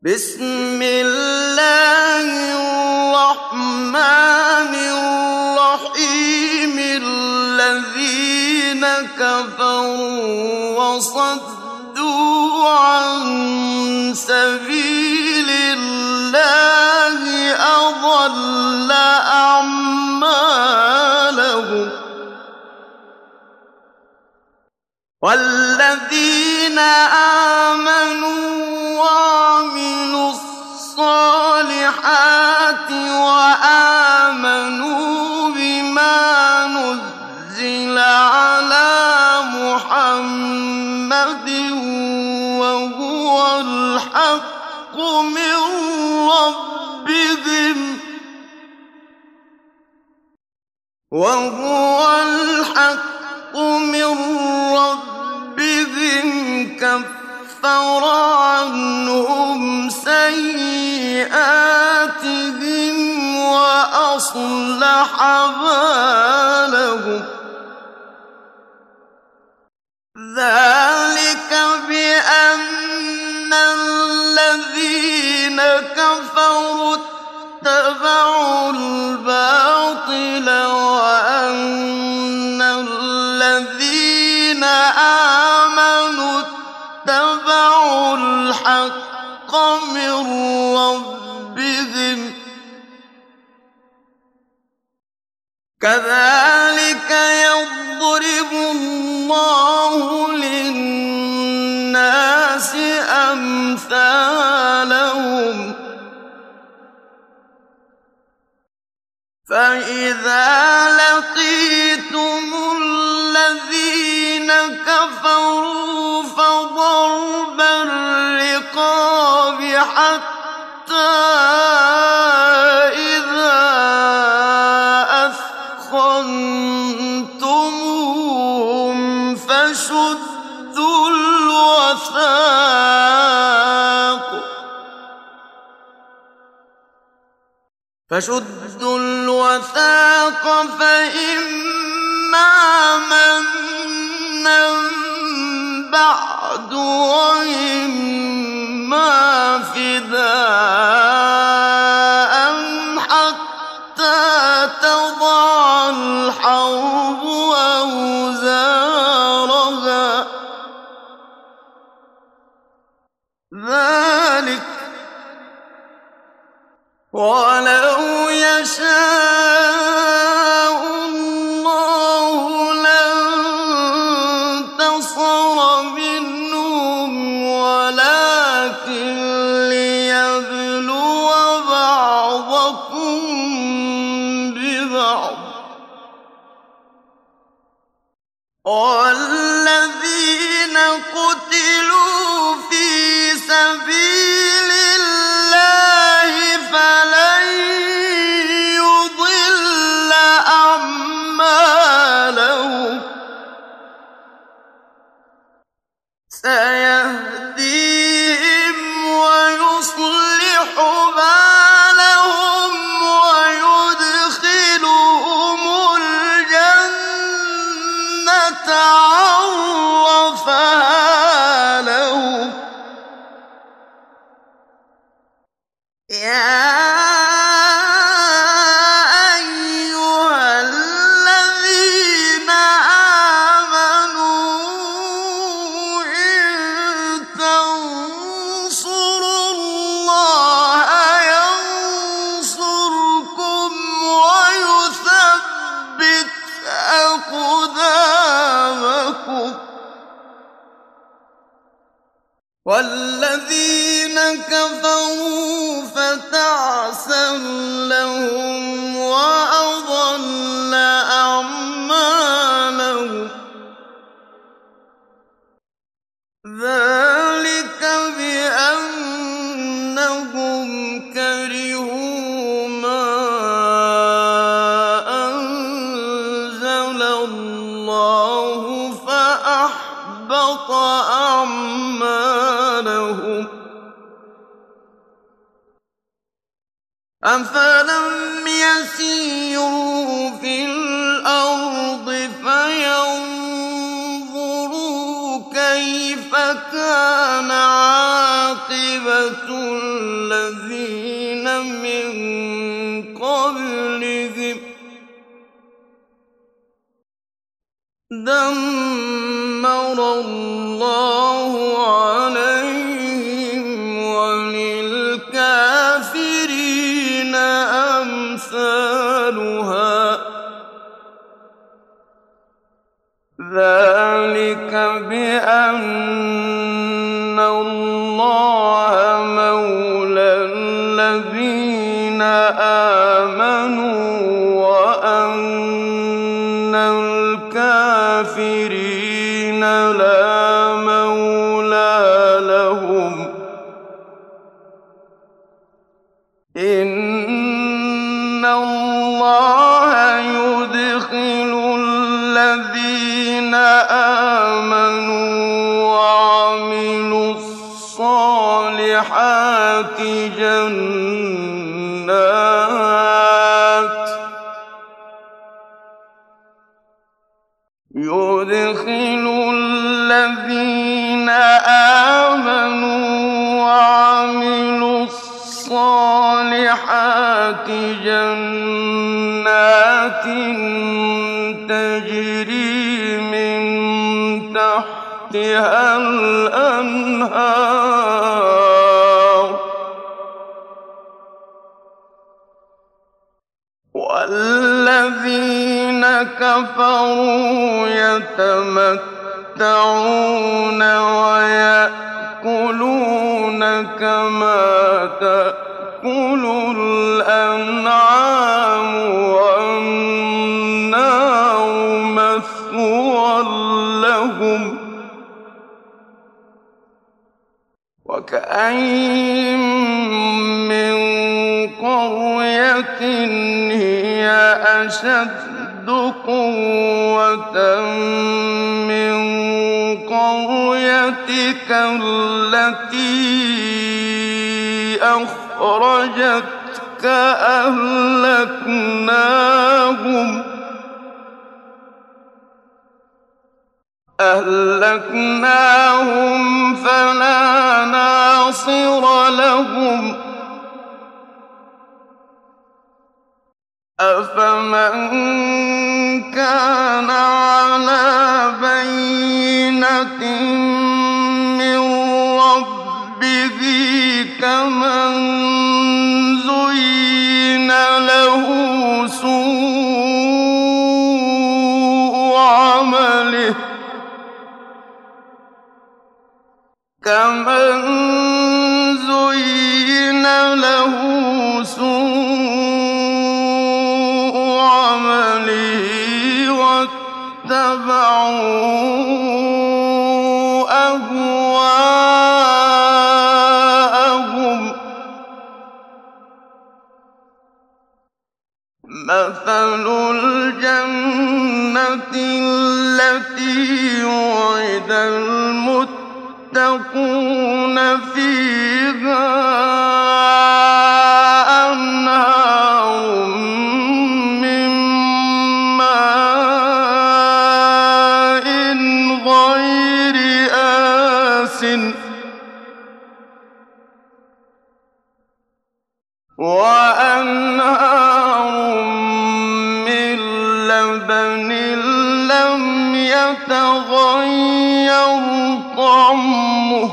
بسم الله الرحمن الرحيم الذين كفروا وصدوا عن سبيل الله أضل أعمالهم والذين آمنوا وعملوا الصالحات وآمنوا بما نزل على محمد وهو الحق من ربهم كفر عنهم سيئاتهم وأصلح بالهم ذلك بأن الذين كفروا اتبعوا الباطل وأن الذين آمنوا اتبعوا الحق من ربهم كذلك يضرب الله للناس أمثالهم فإذا لقيتم الذين كفروا فضرب الرقاب حتى إذا أثخنتموهم فشدوا الوثاق فإما منا بعد وإما فداء حتى تضع الحرب أوزارها ذلك ولو يشاء الله لانتصر منهم ولكن ليبلو بعضكم ببعض والذين قتلوا في سبيل الله فلن يضل أعمالهم سيهديهم ويصلح بالهم ويدخلهم الجنة عرفها لهم يا أيها الذين آمنوا إن تنصروا الله ينصركم ويثبت أقدامكم والذين كفروا فتعسا لهم وأضل أعمالهم ذلك بأنهم كرهوا ما أنزل الله فأحبط أعمالهم أفلم يسيروا في الأرض فينظروا كيف كان عاقبة عَاقِبَةُ الَّذِينَ مِن قَبْلِهِمْ دَمَّرَ اللَّهُ عَلَيْهِمْ وَلِلْكَافِرِينَ أَمْثَالُهَا ۚ ذَٰلِكَ بِأَنَّ اللَّهَ مَوْلَى الَّذِينَ آمَنُوا وَأَنَّ الْكَافِرِينَ لَا مَوْلَىٰ لَهُمْ ۗ إِنَّ اللَّهَ يُدْخِلُ الَّذِينَ آمَنُوا وَعَمِلُوا الصَّالِحَاتِ جَنَّاتٍ تَجْرِي مِن تَحْتِهَا الْأَنْهَارُ ۖ وَالَّذِينَ كَفَرُوا يَتَمَتَّعُونَ وَيَأْكُلُونَ كَمَا تَأْكُلُ الْأَنْعَامُ وَالنَّارُ مَثْوًى لَّهُمْ ۖ وَكَأَيِّن مِّن قَرْيَةٍ هِيَ أَشَدُّ قُوَّةً مِّن قَرْيَتِكَ الَّتِي أَخْرَجَتْكَ أَهْلَكْنَاهُمْ فَلَا نَاصِرَ لَهُمْ ۚ أَفَمَن كَانَ عَلَىٰ بَيِّنَةٍ مِّن رَّبِّهِ كَمَن زُيِّنَ له سُوءُ عَمَلِهِ وَاتَّبَعُوا أَهْوَاءَهُم ۚ مَّثَلُ الْجَنَّةِ الَّتِي وُعِدَ الْمُتَّقُونَ فِيهَا أَنْهَارٌ مِّن مَّاءٍ غَيْرِ آسِنٍ وَأَنْهَارٌ مِّن لَّبَنٍ لَّمْ يَتَغَيَّرْ طَعْمُهُ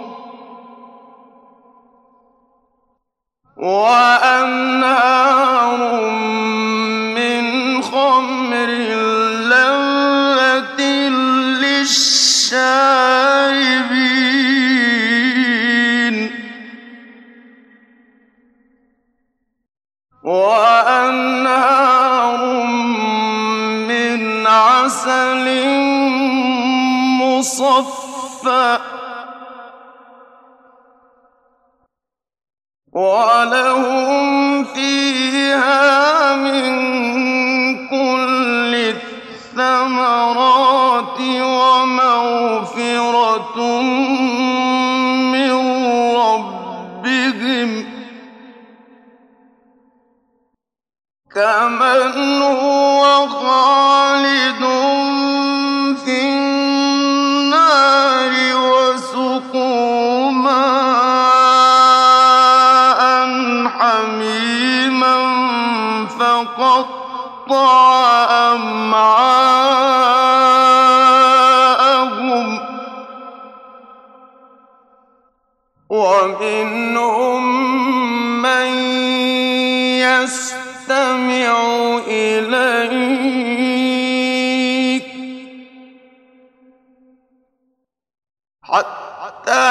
وَأَنْهَارٌ مِّنْ خَمْرٍ لَّذَّةٍ لِّلشَّارِبِينَ وَأَنْهَارٌ مِّنْ عَسَلٍ مُّصَفًّى وَلَهُمْ فِيهَا مِن كُلِّ الثَّمَرَاتِ وَمَغْفِرَةٌ مِّن رَّبِّهِمْ ۖ كَمَنْ هُوَ خَالِدٌ فِي النَّارِ وَسُقُوا مَاءً فقطع أمعاءهم ومنهم من يستمع إليك حتى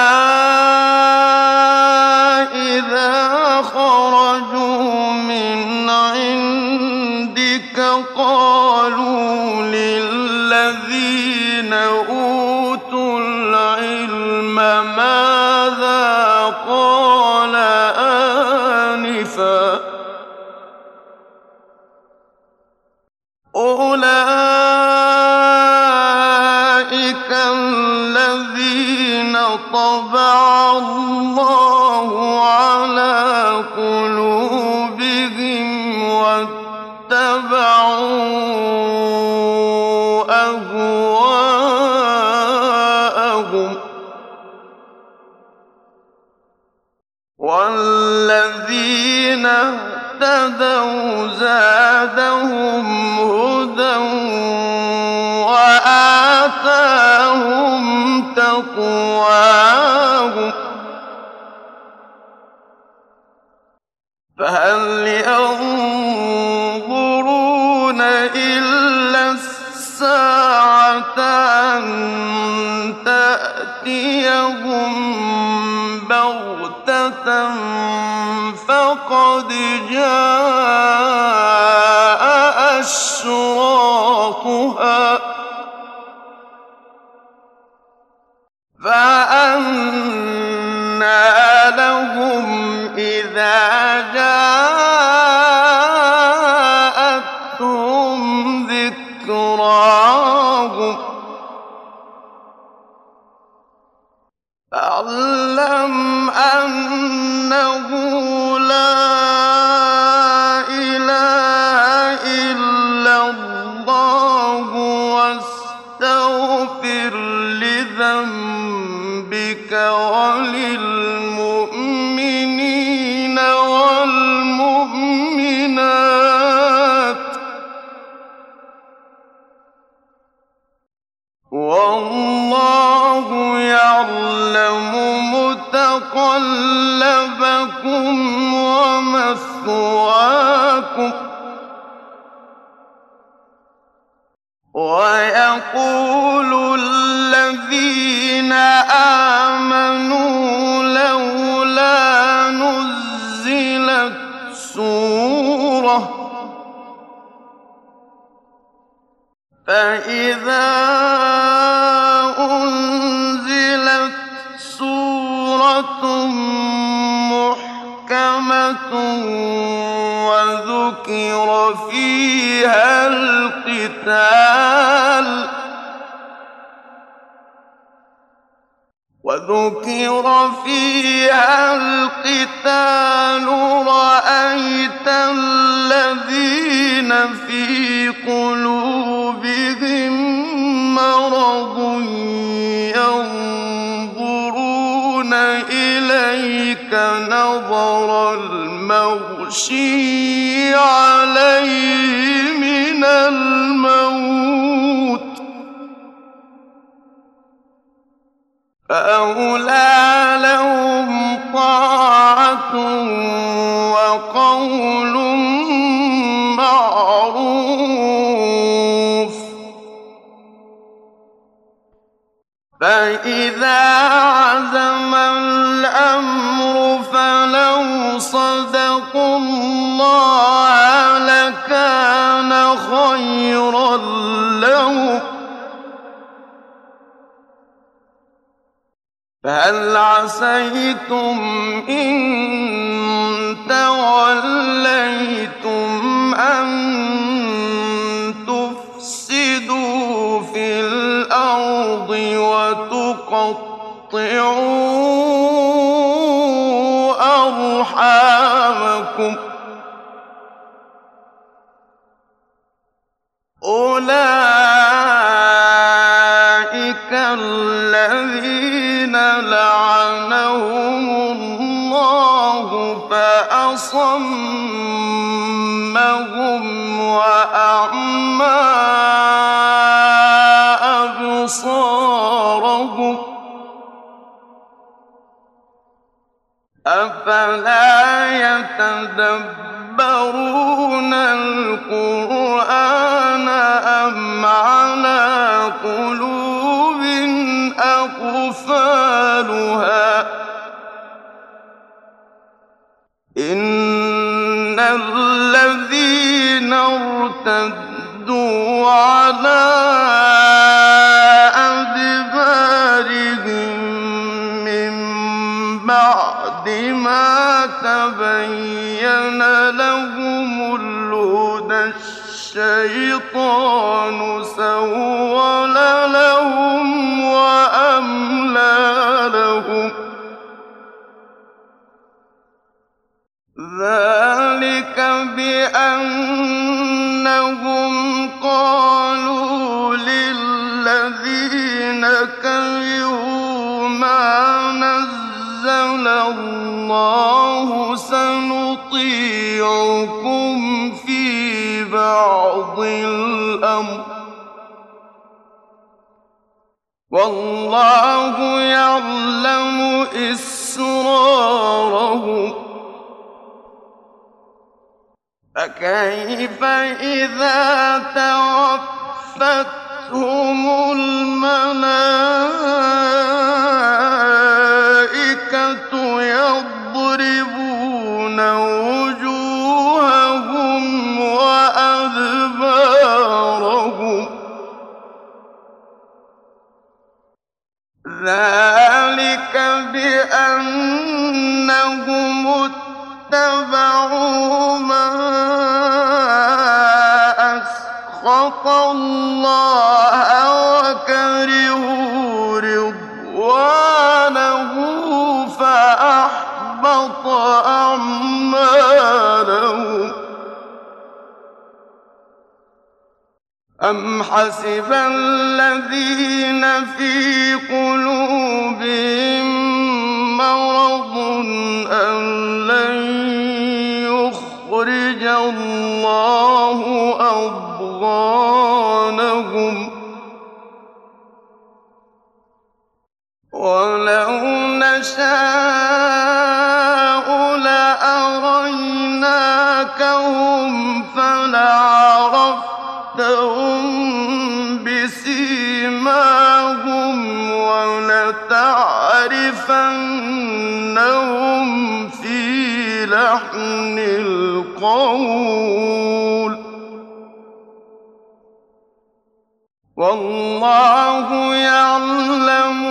إذا خرجوا من عندك قالوا للذين أوتوا العلم ماذا قال آنفا أولئك الذين طبع الله على قلوبهم واتبعوا أهواءهم والذين اهتدوا زادهم هدى وآتاهم تقواهم فهل ينظرون إلا الساعة أن تأتيهم بغتة فقد جاء أشراطها فأنى لهم إذا جاءتهم ذكراهم فاعلم أنه لا إله إلا الله واستغفر لذنبك وللمؤمنين والمؤمنات والله يعلم متقلبكم ومثواكم ويقول الذين آمنوا لولا نزلت سورة فإذا أنزلت سورة محكمة وذكر فيها القتال رأيت الذين في قلوبهم مرض ينظرون إليك نظر المغشي عليه من الموت فأولى لهم طاعة وقول معروف فإذا عزم الأمر فلو صدقوا الله لكان خيرا لهم فهل عسيتم إن توليتم أن تفسدوا في الأرض وتقطعوا أرحامكم أولئك الذين لعنهم الله فأصمهم وأعمى أبصارهم أفلا يتدبرون القرآن أم على قلوب أقفالها إن الذين ارتدوا على أدبارهم من بعد ما تبين لهم الهدى الشيطان سول لهم وأملى لهم ذلك بأنهم قالوا للذين كرهوا ما نزل الله سنطيعكم في بعض الأمر والله يعلم إسرارهم فكيف إذا توفتهم الملائكة يضربون وجوههم وأدبارهم ذلك بأنهم اتبعوا ما أسخط الله وكرهوا رضوانه فأحبط أعمالهم أم حسب الذين في قلوبهم مرض أن لن يخرج الله أضغانهم ولو نشاء لأريناكهم فلعرفتهم بسيماهم ولتعرفنهم في لحن القول والله يعلم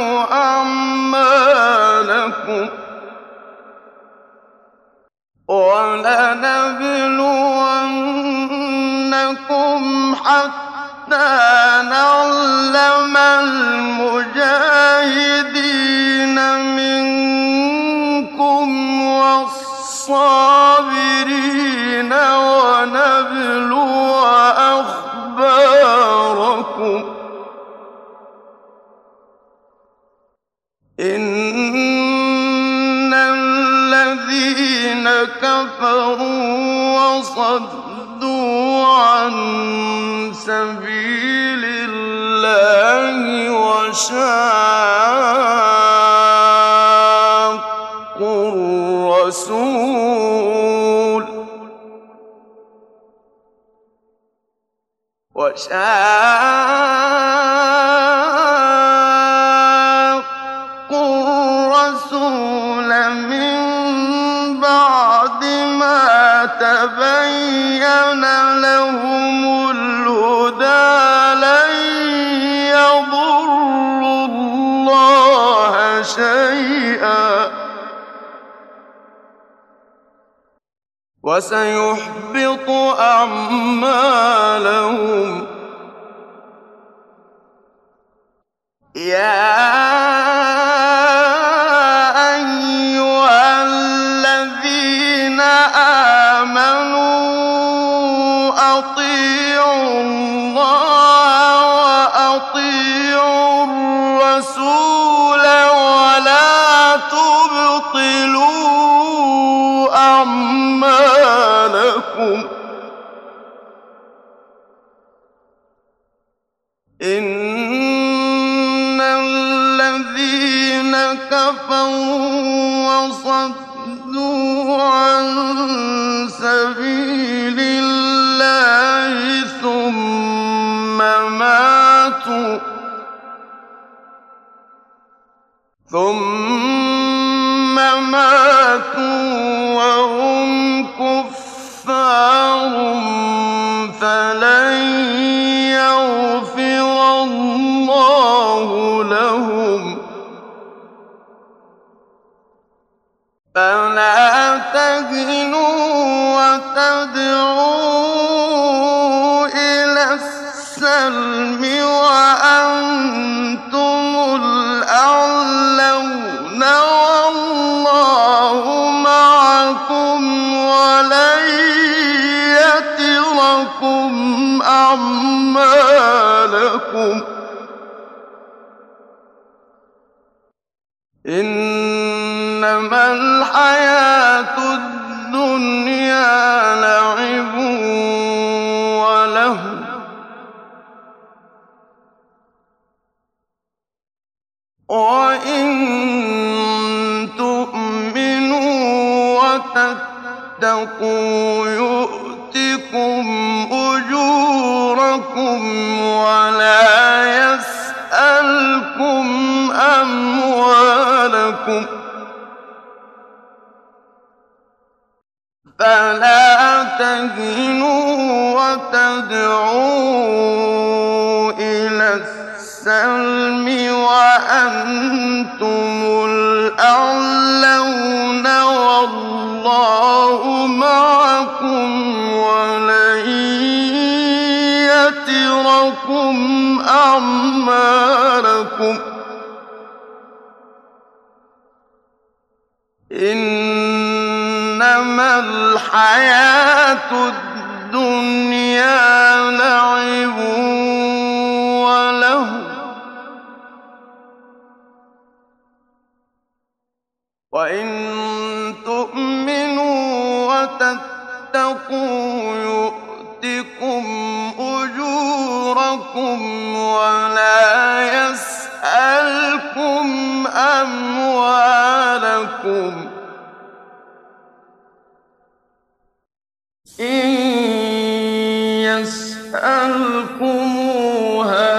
أعمالكم ولنبلونكم حتى نعلم المجاهدين منكم والصابرين ونبلو أخباركم إن الذين كفروا وصدوا عن سبيل الله وشاقوا الرسول من بعد ما تبين لهم الهدى لن يضروا الله شيئا وسيحبط أعمالهم يا أيها الذين آمنوا أطيعوا الله وأطيعوا الرسول ولا تبطلوا أعمالكم إن الذين كفروا وصدوا عن سبيل الله ثم ماتوا وهم كفار فلن يغفر الله لهم فلا تهنوا وتدعوا إلى السلم وأنتم الأعلون والله معكم ولن يتركم أعمالكم إنما الحياة الدنيا لعب ولهو وإن تؤمنوا وتتقوا يؤتكم أجوركم ولا يسألكم أموالكم فلا تهنوا وتدعوا إلى السلم وأنتم الأعلون والله معكم ولن يتركم أعمالكم إنما الحياة الدنيا لعب ولهو وإن تؤمنوا وتتقوا يؤتكم أجوركم ولا يسألكم أموالكم إن يسألكموها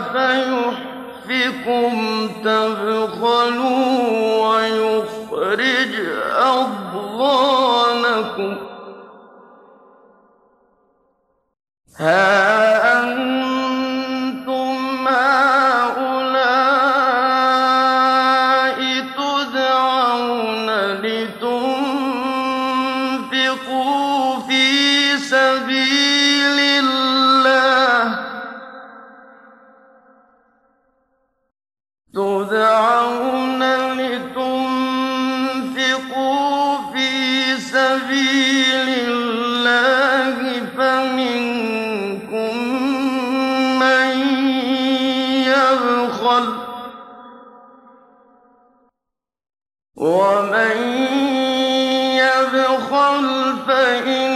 فيحفكم تبخلوا ويخرج أضغانكم ها أنتم هؤلاء تدعون لتنفقوا في سبيل الله فمنكم من يبخل ومن يبخل فإن